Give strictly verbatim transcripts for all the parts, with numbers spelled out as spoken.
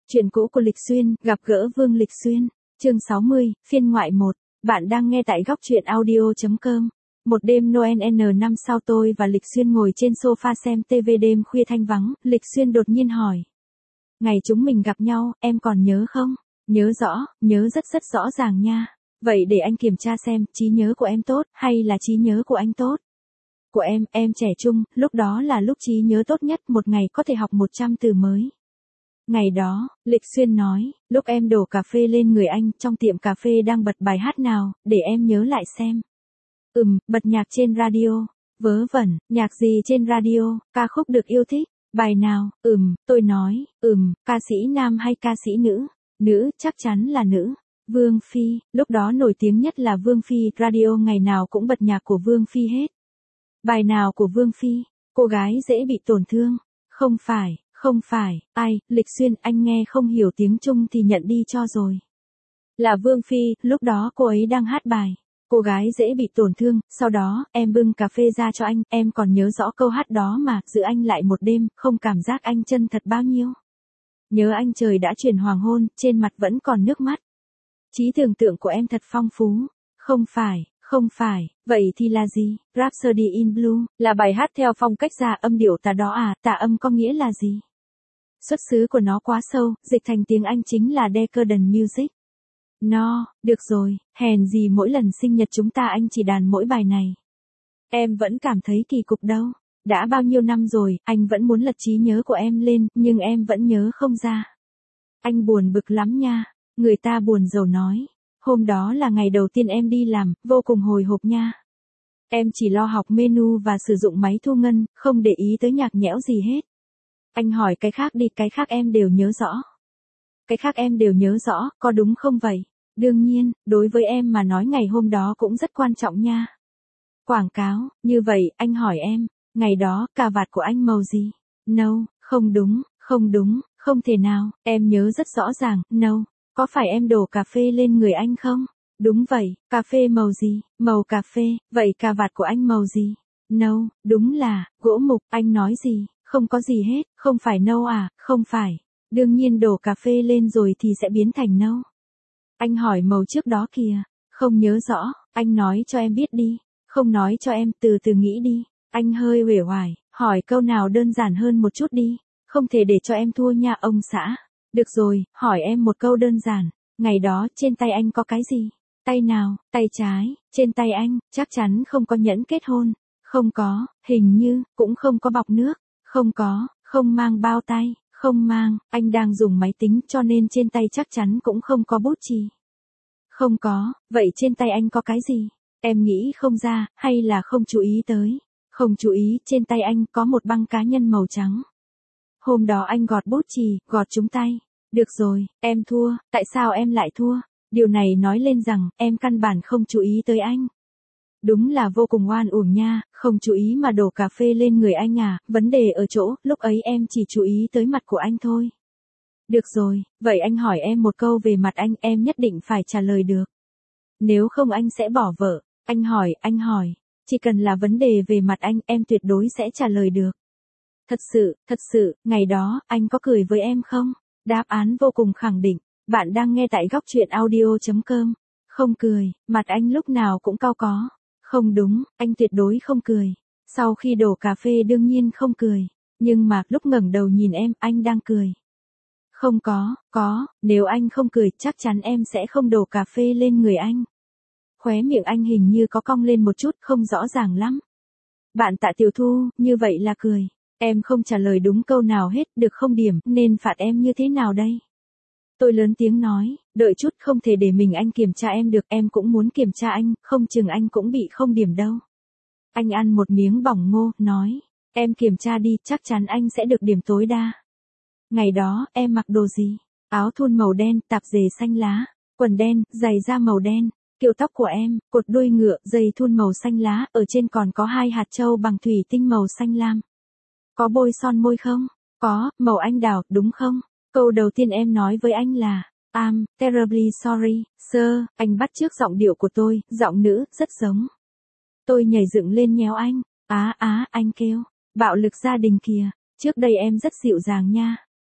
Chuyện cũ của Lịch Xuyên, gặp gỡ Vương Lịch Xuyên. Chương sáu mươi, phiên ngoại một. Bạn đang nghe tại góc truyện audio chấm com. Một đêm Noel N năm sau tôi và Lịch Xuyên ngồi trên sofa xem ti vi đêm khuya thanh vắng, Lịch Xuyên đột nhiên hỏi. Ngày chúng mình gặp nhau, em còn nhớ không? Nhớ rõ, nhớ rất rất rõ ràng nha. Vậy để anh kiểm tra xem, trí nhớ của em tốt, hay là trí nhớ của anh tốt? Của em, em trẻ trung, lúc đó là lúc trí nhớ tốt nhất, một ngày có thể học một trăm từ mới. Ngày đó, Lịch Xuyên nói, lúc em đổ cà phê lên người anh, trong tiệm cà phê đang bật bài hát nào, để em nhớ lại xem. Ừm, bật nhạc trên radio. Vớ vẩn, nhạc gì trên radio, ca khúc được yêu thích, bài nào, ừm, tôi nói, ừm, ca sĩ nam hay ca sĩ nữ? Nữ, chắc chắn là nữ. Vương Phi, lúc đó nổi tiếng nhất là Vương Phi, radio ngày nào cũng bật nhạc của Vương Phi hết. Bài nào của Vương Phi? Cô gái dễ bị tổn thương. Không phải. Không phải, ai, Lịch Xuyên, anh nghe không hiểu tiếng Trung thì nhận đi cho rồi. Là Vương Phi, lúc đó cô ấy đang hát bài. Cô gái dễ bị tổn thương, sau đó, em bưng cà phê ra cho anh, em còn nhớ rõ câu hát đó mà, giữ anh lại một đêm, không cảm giác anh chân thật bao nhiêu. Nhớ anh trời đã chuyển hoàng hôn, trên mặt vẫn còn nước mắt. Trí tưởng tượng của em thật phong phú. Không phải. Không phải, vậy thì là gì? Rhapsody in Blue, là bài hát theo phong cách giả âm điệu tà đó à, tà âm có nghĩa là gì? Xuất xứ của nó quá sâu, dịch thành tiếng Anh chính là Decadent Music. No, được rồi, hèn gì mỗi lần sinh nhật chúng ta anh chỉ đàn mỗi bài này. Em vẫn cảm thấy kỳ cục đâu. Đã bao nhiêu năm rồi, anh vẫn muốn lật trí nhớ của em lên, nhưng em vẫn nhớ không ra. Anh buồn bực lắm nha, người ta buồn rầu nói. Hôm đó là ngày đầu tiên em đi làm, vô cùng hồi hộp nha. Em chỉ lo học menu và sử dụng máy thu ngân, không để ý tới nhạc nhẽo gì hết. Anh hỏi cái khác đi, cái khác em đều nhớ rõ. Cái khác em đều nhớ rõ, có đúng không vậy? Đương nhiên, đối với em mà nói ngày hôm đó cũng rất quan trọng nha. Quảng cáo, như vậy, anh hỏi em, ngày đó, cà vạt của anh màu gì? Nâu, không đúng, không đúng, không thể nào, em nhớ rất rõ ràng, nâu. Có phải em đổ cà phê lên người anh không? Đúng vậy, cà phê màu gì? Màu cà phê, vậy cà vạt của anh màu gì? Nâu, đúng là, gỗ mục, anh nói gì? Không có gì hết, không phải nâu à, không phải. Đương nhiên đổ cà phê lên rồi thì sẽ biến thành nâu. Anh hỏi màu trước đó kìa, không nhớ rõ, anh nói cho em biết đi. Không nói cho em, từ từ nghĩ đi. Anh hơi uể oải, hỏi câu nào đơn giản hơn một chút đi. Không thể để cho em thua nha ông xã. Được rồi, hỏi em một câu đơn giản. Ngày đó, trên tay anh có cái gì? Tay nào? Tay trái. Trên tay anh, chắc chắn không có nhẫn kết hôn. Không có, hình như, cũng không có bọc nước. Không có, không mang bao tay. Không mang, anh đang dùng máy tính cho nên trên tay chắc chắn cũng không có bút chì. Không có, vậy trên tay anh có cái gì? Em nghĩ không ra, hay là không chú ý tới? Không chú ý, trên tay anh có một băng cá nhân màu trắng. Hôm đó anh gọt bút chì, gọt trúng tay. Được rồi, em thua, tại sao em lại thua? Điều này nói lên rằng, em căn bản không chú ý tới anh. Đúng là vô cùng oan uổng nha, không chú ý mà đổ cà phê lên người anh à, vấn đề ở chỗ, lúc ấy em chỉ chú ý tới mặt của anh thôi. Được rồi, vậy anh hỏi em một câu về mặt anh, em nhất định phải trả lời được. Nếu không anh sẽ bỏ vợ, anh hỏi, anh hỏi, chỉ cần là vấn đề về mặt anh, em tuyệt đối sẽ trả lời được. Thật sự, thật sự, ngày đó, anh có cười với em không? Đáp án vô cùng khẳng định, bạn đang nghe tại góc truyện audio chấm com. Không cười, mặt anh lúc nào cũng cau có. Không đúng, anh tuyệt đối không cười. Sau khi đổ cà phê đương nhiên không cười. Nhưng mà, lúc ngẩng đầu nhìn em, anh đang cười. Không có, có, nếu anh không cười, chắc chắn em sẽ không đổ cà phê lên người anh. Khóe miệng anh hình như có cong lên một chút, không rõ ràng lắm. Bạn Tạ Tiểu Thu, như vậy là cười. Em không trả lời đúng câu nào hết, được không điểm, nên phạt em như thế nào đây? Tôi lớn tiếng nói, đợi chút, không thể để mình anh kiểm tra em được, em cũng muốn kiểm tra anh, không chừng anh cũng bị không điểm đâu. Anh ăn một miếng bỏng ngô, nói, em kiểm tra đi, chắc chắn anh sẽ được điểm tối đa. Ngày đó, em mặc đồ gì? Áo thun màu đen, tạp dề xanh lá, quần đen, giày da màu đen. Kiểu tóc của em, cột đuôi ngựa, dây thun màu xanh lá, ở trên còn có hai hạt châu bằng thủy tinh màu xanh lam. Có bôi son môi không? Có, màu anh đào, đúng không? Câu đầu tiên em nói với anh là, I'm terribly sorry, sir, anh bắt chước giọng điệu của tôi, giọng nữ, rất giống. Tôi nhảy dựng lên nhéo anh, á á, anh kêu, bạo lực gia đình kìa, trước đây em rất dịu dàng nha.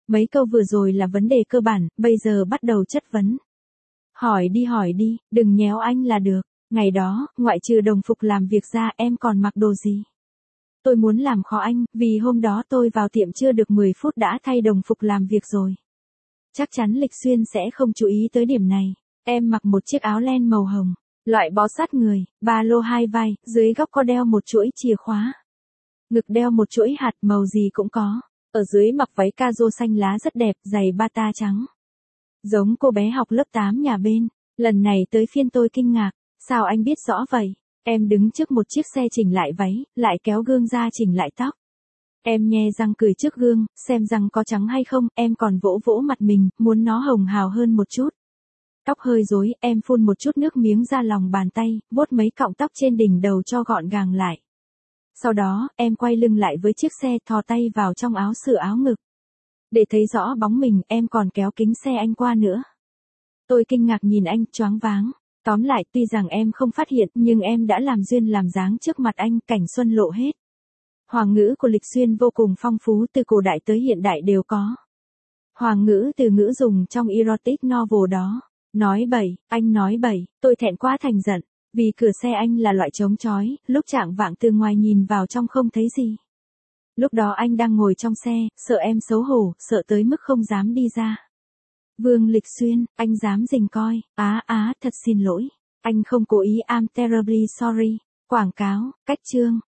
Mấy câu vừa rồi là vấn đề cơ bản, bây giờ bắt đầu chất vấn. Hỏi đi hỏi đi, đừng nhéo anh là được. Ngày đó, ngoại trừ đồng phục làm việc ra em còn mặc đồ gì? Tôi muốn làm khó anh, vì hôm đó tôi vào tiệm chưa được mười phút đã thay đồng phục làm việc rồi. Chắc chắn Lịch Xuyên sẽ không chú ý tới điểm này. Em mặc một chiếc áo len màu hồng, loại bó sát người, ba lô hai vai, dưới góc có đeo một chuỗi chìa khóa. Ngực đeo một chuỗi hạt màu gì cũng có. Ở dưới mặc váy caro xanh lá rất đẹp, giày bata trắng. Giống cô bé học lớp tám nhà bên. Lần này tới phiên tôi kinh ngạc. Sao anh biết rõ vậy? Em đứng trước một chiếc xe chỉnh lại váy, lại kéo gương ra chỉnh lại tóc. Em nhe răng cười trước gương, xem răng có trắng hay không, em còn vỗ vỗ mặt mình, muốn nó hồng hào hơn một chút. Tóc hơi rối, em phun một chút nước miếng ra lòng bàn tay, vuốt mấy cọng tóc trên đỉnh đầu cho gọn gàng lại. Sau đó, em quay lưng lại với chiếc xe, thò tay vào trong áo sửa áo ngực. Để thấy rõ bóng mình, em còn kéo kính xe anh qua nữa. Tôi kinh ngạc nhìn anh, choáng váng. Tóm lại, tuy rằng em không phát hiện, nhưng em đã làm duyên làm dáng trước mặt anh, cảnh xuân lộ hết. Hoàng ngữ của Lịch Xuyên vô cùng phong phú, từ cổ đại tới hiện đại đều có. Hoàng ngữ từ ngữ dùng trong erotic novel đó. Nói bậy, anh nói bậy, tôi thẹn quá thành giận, vì cửa xe anh là loại chống chói, lúc chạng vạng từ ngoài nhìn vào trong không thấy gì. Lúc đó anh đang ngồi trong xe, sợ em xấu hổ, sợ tới mức không dám đi ra. Vương Lịch Xuyên, anh dám rình coi, á á, thật xin lỗi. Anh không cố ý, I'm terribly sorry. Quảng cáo, cách chương.